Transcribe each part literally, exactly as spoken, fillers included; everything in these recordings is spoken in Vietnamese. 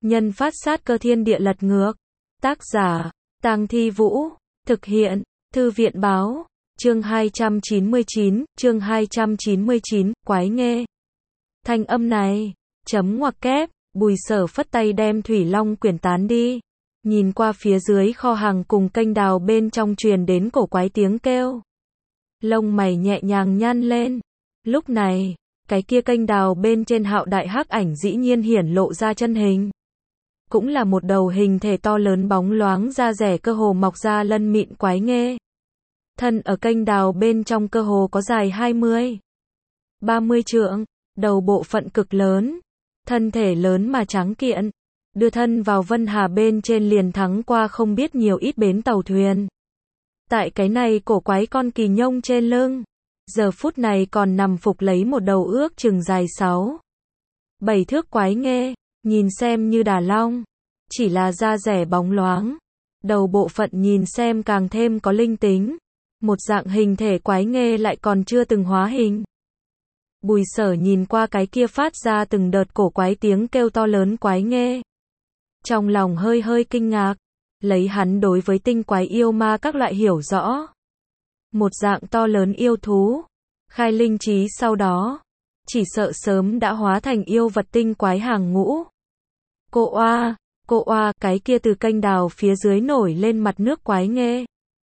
Nhân phát sát cơ thiên địa lật ngược. Tác giả, Tang Thi Vũ. Thực hiện, Thư viện báo. Chương hai trăm chín mươi chín, chương hai trăm chín mươi chín, quái nghê. Thanh âm này, chấm ngoặc kép, Bùi Sở phất tay đem Thủy Long quyển tán đi. Nhìn qua phía dưới kho hàng cùng kênh đào bên trong truyền đến cổ quái tiếng kêu. Lông mày nhẹ nhàng nhăn lên. Lúc này, cái kia kênh đào bên trên Hạo Đại hắc ảnh dĩ nhiên hiển lộ ra chân hình. Cũng là một đầu hình thể to lớn bóng loáng da rẻ cơ hồ mọc ra lân mịn quái nghê. Thân ở kênh đào bên trong cơ hồ có dài hai mươi, ba mươi trượng, đầu bộ phận cực lớn, thân thể lớn mà trắng kiện, đưa thân vào Vân Hà bên trên liền thắng qua không biết nhiều ít bến tàu thuyền. Tại cái này cổ quái con kỳ nhông trên lưng, giờ phút này còn nằm phục lấy một đầu ước chừng dài sáu, bảy thước quái nghê, nhìn xem như đà long, chỉ là da rẻ bóng loáng, đầu bộ phận nhìn xem càng thêm có linh tính. Một dạng hình thể quái nghê lại còn chưa từng hóa hình. Bùi Sở nhìn qua cái kia phát ra từng đợt cổ quái tiếng kêu to lớn quái nghê. Trong lòng hơi hơi kinh ngạc, lấy hắn đối với tinh quái yêu ma các loại hiểu rõ. Một dạng to lớn yêu thú, khai linh trí sau đó, chỉ sợ sớm đã hóa thành yêu vật tinh quái hàng ngũ. Cô oa, cô oa, cái kia từ kênh đào phía dưới nổi lên mặt nước quái nghê.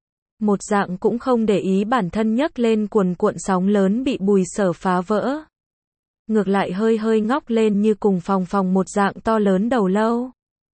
Một dạng cũng không để ý bản thân nhấc lên cuồn cuộn sóng lớn bị Bùi Sở phá vỡ. Ngược lại hơi hơi ngóc lên như cùng phòng phòng một dạng to lớn đầu lâu.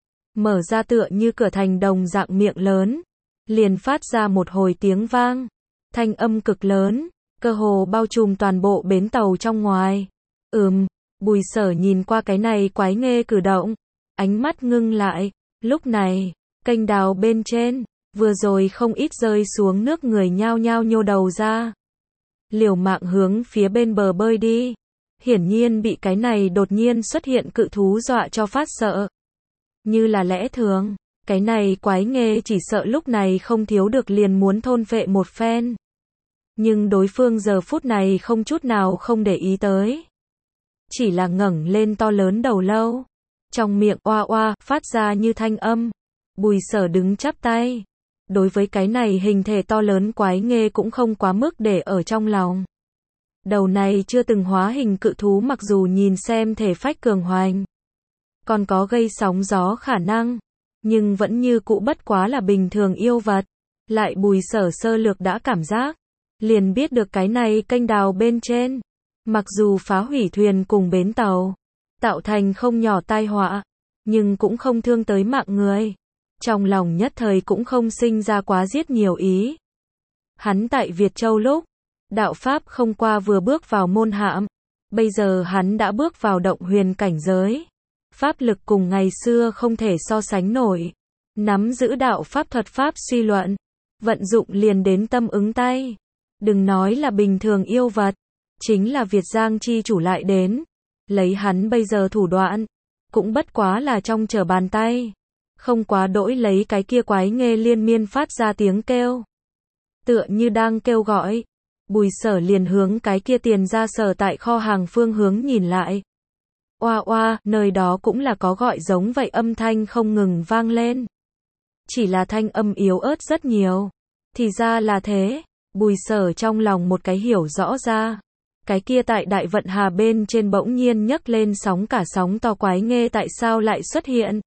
Mở ra tựa như cửa thành đồng dạng miệng lớn. Liền phát ra một hồi tiếng vang. Thanh âm cực lớn, cơ hồ bao trùm toàn bộ bến tàu trong ngoài. Ừm, Bùi Sở nhìn qua cái này quái nghê cử động. Ánh mắt ngưng lại. Lúc này, kênh đào bên trên. Vừa rồi không ít rơi xuống nước người nhao nhao nhô đầu ra. Liều mạng hướng phía bên bờ bơi đi. Hiển nhiên bị cái này đột nhiên xuất hiện cự thú dọa cho phát sợ. Như là lẽ thường, cái này quái nghê chỉ sợ lúc này không thiếu được liền muốn thôn phệ một phen. Nhưng đối phương giờ phút này không chút nào không để ý tới. Chỉ là ngẩng lên to lớn đầu lâu. Trong miệng oa oa phát ra như thanh âm. Bùi Sở đứng chắp tay. Đối với cái này hình thể to lớn quái nghê cũng không quá mức để ở trong lòng. Đầu này chưa từng hóa hình cự thú mặc dù nhìn xem thể phách cường hoành, còn có gây sóng gió khả năng, nhưng vẫn như cũ bất quá là bình thường yêu vật. Lại Bùi Sở sơ lược đã cảm giác, liền biết được cái này kênh đào bên trên, mặc dù phá hủy thuyền cùng bến tàu, tạo thành không nhỏ tai họa, nhưng cũng không thương tới mạng người. Trong lòng nhất thời cũng không sinh ra quá giết nhiều ý. Hắn tại Việt Châu lúc, đạo Pháp không qua vừa bước vào môn hạm. Bây giờ hắn đã bước vào động huyền cảnh giới. Pháp lực cùng ngày xưa không thể so sánh nổi. Nắm giữ đạo Pháp thuật Pháp suy luận. Vận dụng liền đến tâm ứng tay. Đừng nói là bình thường yêu vật. Chính là Việt Giang chi chủ lại đến. Lấy hắn bây giờ thủ đoạn. Cũng bất quá là trong trở bàn tay. Không quá đỗi lấy cái kia quái nghê liên miên phát ra tiếng kêu. Tựa như đang kêu gọi. Bùi Sở liền hướng cái kia tiền ra sở tại kho hàng phương hướng nhìn lại. Oa oa, nơi đó cũng là có gọi giống vậy âm thanh không ngừng vang lên. Chỉ là thanh âm yếu ớt rất nhiều. Thì ra là thế. Bùi Sở trong lòng một cái hiểu rõ ra. Cái kia tại Đại Vận Hà bên trên bỗng nhiên nhấc lên sóng cả sóng to quái nghê tại sao lại xuất hiện.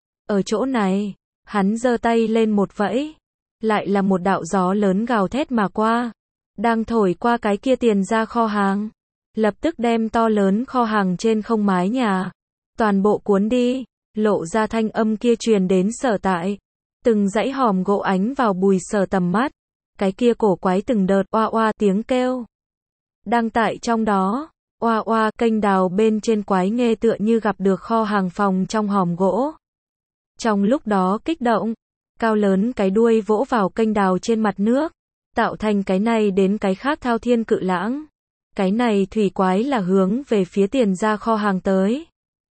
Ở chỗ này, hắn giơ tay lên một vẫy, lại là một đạo gió lớn gào thét mà qua, đang thổi qua cái kia tiền ra kho hàng, lập tức đem to lớn kho hàng trên không mái nhà, toàn bộ cuốn đi, lộ ra thanh âm kia truyền đến sở tại, từng dãy hòm gỗ ánh vào Bùi Sở tầm mắt, cái kia cổ quái từng đợt oa oa tiếng kêu, đang tại trong đó, oa oa kênh đào bên trên quái nghê tựa như gặp được kho hàng phòng trong hòm gỗ. Trong lúc đó kích động, cao lớn cái đuôi vỗ vào kênh đào trên mặt nước, tạo thành cái này đến cái khác thao thiên cự lãng. Cái này thủy quái là hướng về phía tiền ra kho hàng tới.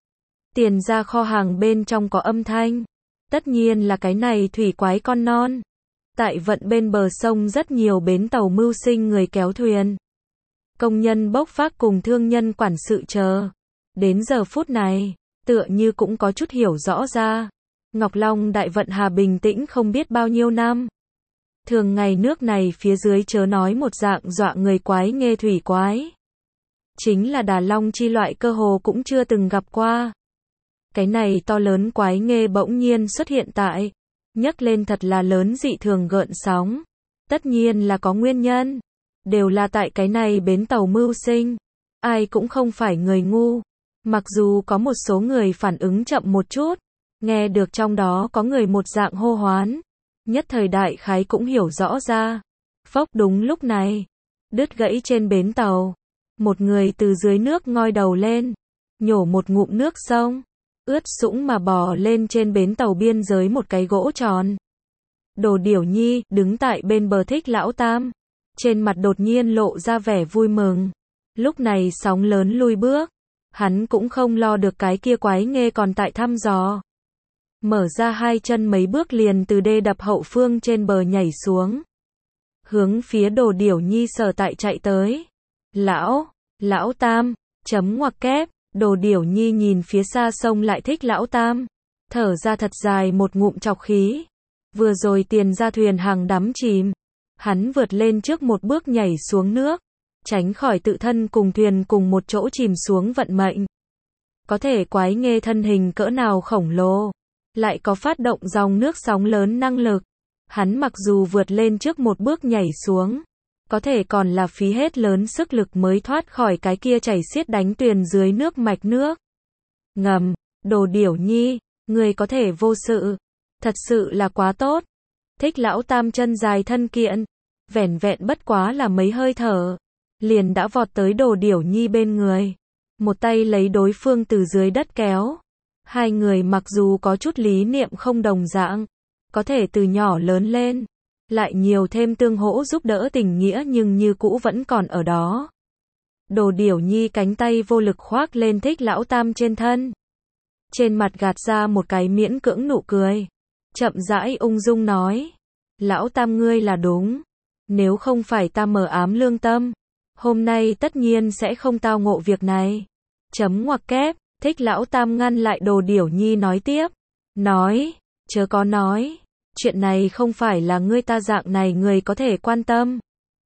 Tiền ra kho hàng bên trong có âm thanh. Tất nhiên là cái này thủy quái con non. Tại vận bên bờ sông rất nhiều bến tàu mưu sinh người kéo thuyền. Công nhân bốc vác cùng thương nhân quản sự chờ. Đến giờ phút này, tựa như cũng có chút hiểu rõ ra. Ngọc Long Đại Vận Hà bình tĩnh không biết bao nhiêu năm. Thường ngày nước này phía dưới chớ nói một dạng dọa người quái nghê thủy quái. Chính là Đà Long chi loại cơ hồ cũng chưa từng gặp qua. Cái này to lớn quái nghê bỗng nhiên xuất hiện tại, nhấc lên thật là lớn dị thường gợn sóng. Tất nhiên là có nguyên nhân. Đều là tại cái này bến tàu mưu sinh. Ai cũng không phải người ngu. Mặc dù có một số người phản ứng chậm một chút, nghe được trong đó có người một dạng hô hoán. Nhất thời đại khái cũng hiểu rõ ra. Phốc đúng lúc này, đứt gãy trên bến tàu. Một người từ dưới nước ngoi đầu lên, nhổ một ngụm nước sông, ướt sũng mà bò lên trên bến tàu biên giới một cái gỗ tròn. Đồ Điểu Nhi, đứng tại bên bờ Thích Lão Tam. Trên mặt đột nhiên lộ ra vẻ vui mừng. Lúc này sóng lớn lui bước. Hắn cũng không lo được cái kia quái nghê còn tại thăm dò. Mở ra hai chân mấy bước liền từ đê đập hậu phương trên bờ nhảy xuống. Hướng phía Đồ Điểu Nhi sở tại chạy tới. Lão, Lão Tam, chấm ngoặc kép, Đồ Điểu Nhi nhìn phía xa sông lại Thích Lão Tam. Thở ra thật dài một ngụm trọc khí. Vừa rồi tiền ra thuyền hàng đắm chìm. Hắn vượt lên trước một bước nhảy xuống nước. Tránh khỏi tự thân cùng thuyền cùng một chỗ chìm xuống vận mệnh. Có thể quái nghê thân hình cỡ nào khổng lồ. Lại có phát động dòng nước sóng lớn năng lực. Hắn mặc dù vượt lên trước một bước nhảy xuống. Có thể còn là phí hết lớn sức lực mới thoát khỏi cái kia chảy xiết đánh tuyền dưới nước mạch nước. Ngầm, Đồ Điểu Nhi, người có thể vô sự. Thật sự là quá tốt. Thích Lão Tam chân dài thân kiện. Vẻn vẹn bất quá là mấy hơi thở. Liền đã vọt tới Đồ Điểu Nhi bên người. Một tay lấy đối phương từ dưới đất kéo. Hai người mặc dù có chút lý niệm không đồng dạng. Có thể từ nhỏ lớn lên. Lại nhiều thêm tương hỗ giúp đỡ tình nghĩa nhưng như cũ vẫn còn ở đó. Đồ Điểu Nhi cánh tay vô lực khoác lên Thích Lão Tam trên thân. Trên mặt gạt ra một cái miễn cưỡng nụ cười. Chậm rãi ung dung nói. Lão Tam ngươi là đúng. Nếu không phải ta mờ ám lương tâm. Hôm nay tất nhiên sẽ không tao ngộ việc này. Chấm ngoặc kép. Thích Lão Tam ngăn lại Đồ Điểu Nhi nói tiếp. Nói. Chớ có nói. Chuyện này không phải là ngươi ta dạng này người có thể quan tâm.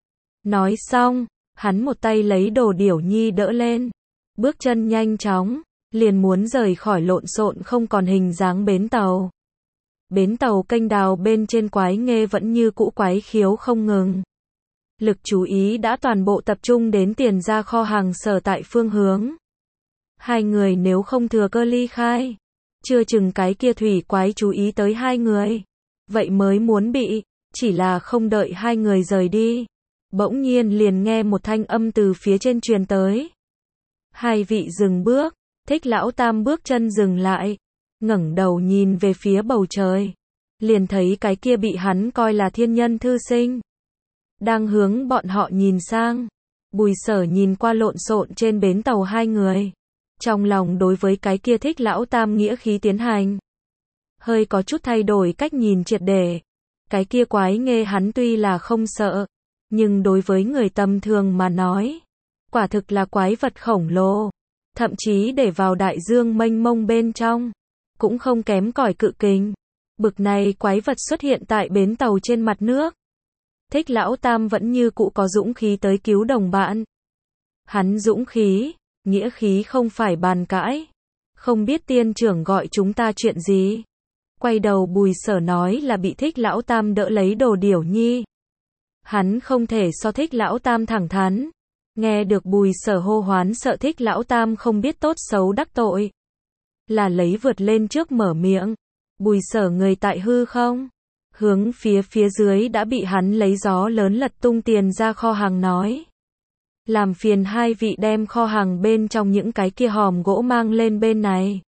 Nói xong. Hắn một tay lấy Đồ Điểu Nhi đỡ lên. Bước chân nhanh chóng. Liền muốn rời khỏi lộn xộn không còn hình dáng bến tàu. Bến tàu kênh đào bên trên quái nghê vẫn như cũ quái khiếu không ngừng. Lực chú ý đã toàn bộ tập trung đến tiền ra kho hàng sở tại phương hướng. Hai người nếu không thừa cơ ly khai, chưa chừng cái kia thủy quái chú ý tới hai người. Vậy mới muốn bị, chỉ là không đợi hai người rời đi. Bỗng nhiên liền nghe một thanh âm từ phía trên truyền tới. Hai vị dừng bước, Thích Lão Tam bước chân dừng lại. Ngẩng đầu nhìn về phía bầu trời. Liền thấy cái kia bị hắn coi là thiên nhân thư sinh. Đang hướng bọn họ nhìn sang. Bùi Sở nhìn qua lộn xộn trên bến tàu hai người. Trong lòng đối với cái kia Thích Lão Tam nghĩa khí tiến hành. Hơi có chút thay đổi cách nhìn triệt để. Cái kia quái nghê hắn tuy là không sợ. Nhưng đối với người tầm thường mà nói. Quả thực là quái vật khổng lồ. Thậm chí để vào đại dương mênh mông bên trong. Cũng không kém cỏi cự kình. Bực này quái vật xuất hiện tại bến tàu trên mặt nước. Thích Lão Tam vẫn như cũ có dũng khí tới cứu đồng bạn. Hắn dũng khí, nghĩa khí không phải bàn cãi. Không biết tiên trưởng gọi chúng ta chuyện gì. Quay đầu Bùi Sở nói là bị Thích Lão Tam đỡ lấy Đồ Điểu Nhi. Hắn không thể so Thích Lão Tam thẳng thắn. Nghe được Bùi Sở hô hoán sợ Thích Lão Tam không biết tốt xấu đắc tội. Là lấy vượt lên trước mở miệng. Bùi Sở người tại hư không? Hướng phía phía dưới đã bị hắn lấy gió lớn lật tung tiền ra kho hàng nói. Làm phiền hai vị đem kho hàng bên trong những cái kia hòm gỗ mang lên bên này.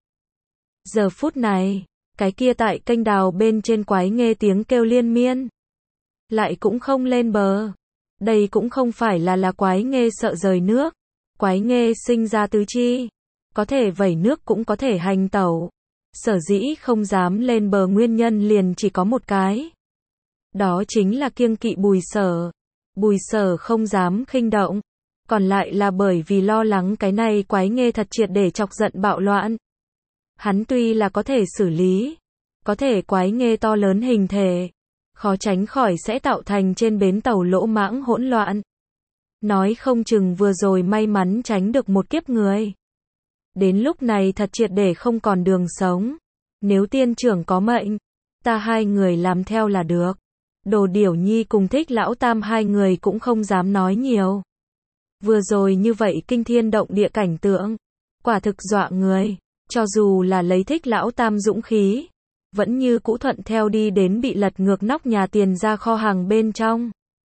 Giờ phút này, cái kia tại kênh đào bên trên quái nghe tiếng kêu liên miên. Lại cũng không lên bờ. Đây cũng không phải là là quái nghe sợ rời nước. Quái nghe sinh ra tứ chi. Có thể vẩy nước cũng có thể hành tẩu. Sở dĩ không dám lên bờ nguyên nhân liền chỉ có một cái. Đó chính là kiêng kỵ Bùi Sở. Bùi Sở không dám khinh động. Còn lại là bởi vì lo lắng cái này quái nghê thật triệt để chọc giận bạo loạn. Hắn tuy là có thể xử lý, có thể quái nghê to lớn hình thể, khó tránh khỏi sẽ tạo thành trên bến tàu lỗ mãng hỗn loạn. Nói không chừng vừa rồi may mắn tránh được một kiếp người. Đến lúc này thật triệt để không còn đường sống. Nếu tiên trưởng có mệnh, ta hai người làm theo là được. Đồ Điểu Nhi cùng Thích Lão Tam hai người cũng không dám nói nhiều. Vừa rồi như vậy kinh thiên động địa cảnh tượng, quả thực dọa người. Cho dù là lấy Thích Lão Tam dũng khí, vẫn như cũ thuận theo đi đến bị lật ngược nóc nhà tiền ra kho hàng bên trong.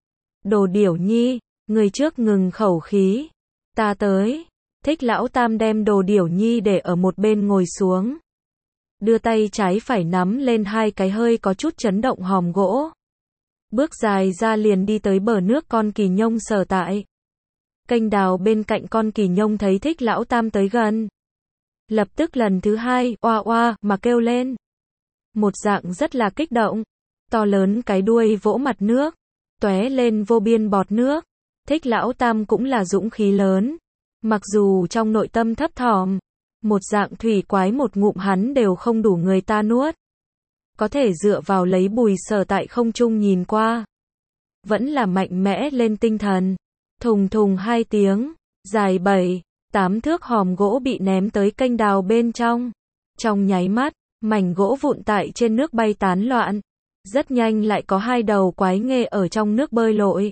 Đồ Điểu Nhi, người trước ngừng khẩu khí. Ta tới. Thích Lão Tam đem Đồ Điểu Nhi để ở một bên ngồi xuống. Đưa tay trái phải nắm lên hai cái hơi có chút chấn động hòm gỗ. Bước dài ra liền đi tới bờ nước con kỳ nhông sở tại. Kênh đào bên cạnh con kỳ nhông thấy Thích Lão Tam tới gần. Lập tức lần thứ hai, oa oa, mà kêu lên. Một dạng rất là kích động. To lớn cái đuôi vỗ mặt nước. Tóe lên vô biên bọt nước. Thích Lão Tam cũng là dũng khí lớn. Mặc dù trong nội tâm thấp thỏm. Một dạng thủy quái một ngụm hắn đều không đủ người ta nuốt. Có thể dựa vào lấy Bùi Sở tại không trung nhìn qua. Vẫn là mạnh mẽ lên tinh thần. Thùng thùng hai tiếng. Dài bảy, tám thước hòm gỗ bị ném tới kênh đào bên trong. Trong nháy mắt, mảnh gỗ vụn tại trên nước bay tán loạn. Rất nhanh lại có hai đầu quái nghê ở trong nước bơi lội.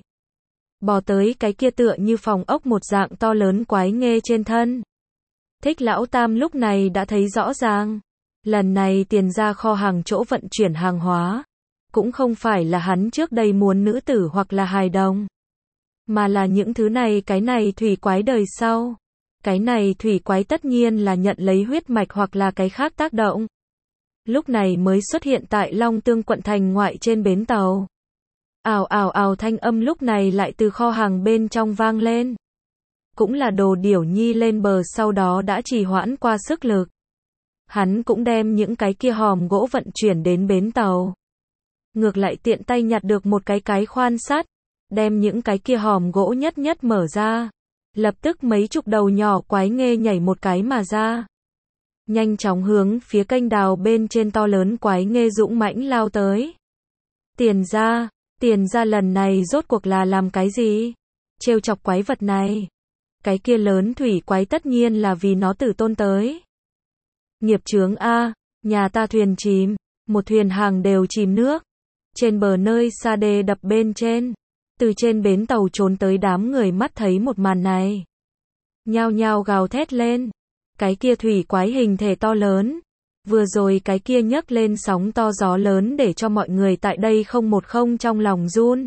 Bò tới cái kia tựa như phòng ốc một dạng to lớn quái nghê trên thân. Thích Lão Tam lúc này đã thấy rõ ràng. Lần này tiền ra kho hàng chỗ vận chuyển hàng hóa. Cũng không phải là hắn trước đây muốn nữ tử hoặc là hài đồng. Mà là những thứ này cái này thủy quái đời sau. Cái này thủy quái tất nhiên là nhận lấy huyết mạch hoặc là cái khác tác động. Lúc này mới xuất hiện tại Long Tương quận thành ngoại trên bến tàu. Ào ào ào thanh âm lúc này lại từ kho hàng bên trong vang lên. Cũng là Đồ Điểu Nhi lên bờ sau đó đã trì hoãn qua sức lực. Hắn cũng đem những cái kia hòm gỗ vận chuyển đến bến tàu. Ngược lại tiện tay nhặt được một cái cái khoan sắt, đem những cái kia hòm gỗ nhất nhất mở ra. Lập tức mấy chục đầu nhỏ quái nghê nhảy một cái mà ra. Nhanh chóng hướng phía kênh đào bên trên to lớn quái nghê dũng mãnh lao tới. Tiền ra, tiền ra lần này rốt cuộc là làm cái gì? Trêu chọc quái vật này. Cái kia lớn thủy quái tất nhiên là vì nó tử tôn tới. Nghiệp chướng A, nhà ta thuyền chìm, một thuyền hàng đều chìm nước. Trên bờ nơi xa đê đập bên trên, từ trên bến tàu trốn tới đám người mắt thấy một màn này. Nhao nhao gào thét lên, cái kia thủy quái hình thể to lớn. Vừa rồi cái kia nhấc lên sóng to gió lớn để cho mọi người tại đây không một không trong lòng run.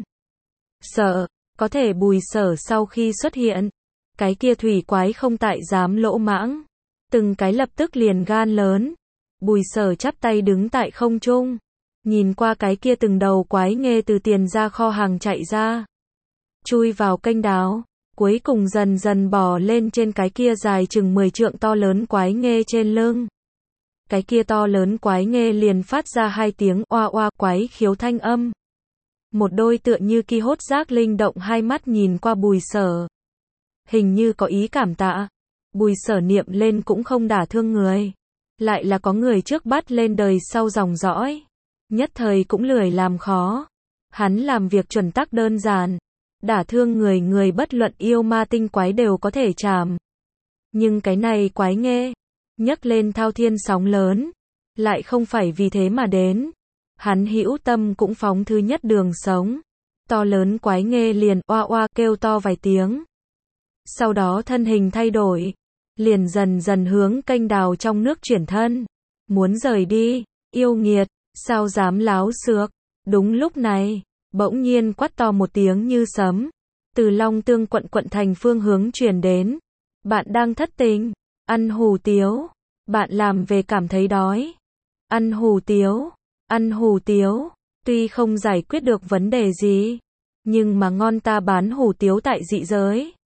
Sợ, có thể Bùi Sở sau khi xuất hiện. Cái kia thủy quái không tại dám lỗ mãng. Từng cái lập tức liền gan lớn. Bùi Sở chắp tay đứng tại không trung. Nhìn qua cái kia từng đầu quái nghê từ tiền ra kho hàng chạy ra. Chui vào kênh đào. Cuối cùng dần dần bò lên trên cái kia dài chừng mười trượng to lớn quái nghê trên lưng. Cái kia to lớn quái nghê liền phát ra hai tiếng oa oa quái khiếu thanh âm. Một đôi tựa như ki hốt giác linh động hai mắt nhìn qua Bùi Sở. Hình như có ý cảm tạ. Bùi Sở niệm lên cũng không đả thương người. Lại là có người trước bắt lên đời sau dòng dõi. Nhất thời cũng lười làm khó. Hắn làm việc chuẩn tắc đơn giản. Đả thương người người bất luận yêu ma tinh quái đều có thể chạm. Nhưng cái này quái nghê. Nhấc lên thao thiên sóng lớn. Lại không phải vì thế mà đến. Hắn hữu tâm cũng phóng thứ nhất đường sống. To lớn quái nghê liền oa oa kêu to vài tiếng. Sau đó thân hình thay đổi. Liền dần dần hướng kênh đào trong nước chuyển thân. Muốn rời đi. Yêu nghiệt. Sao dám láo xược. Đúng lúc này. Bỗng nhiên quát to một tiếng như sấm. Từ Long Tương quận quận thành phương hướng truyền đến. Bạn đang thất tình. Ăn hủ tiếu. Bạn làm về cảm thấy đói. Ăn hủ tiếu. Ăn hủ tiếu. Tuy không giải quyết được vấn đề gì. Nhưng mà ngon ta bán hủ tiếu tại dị giới.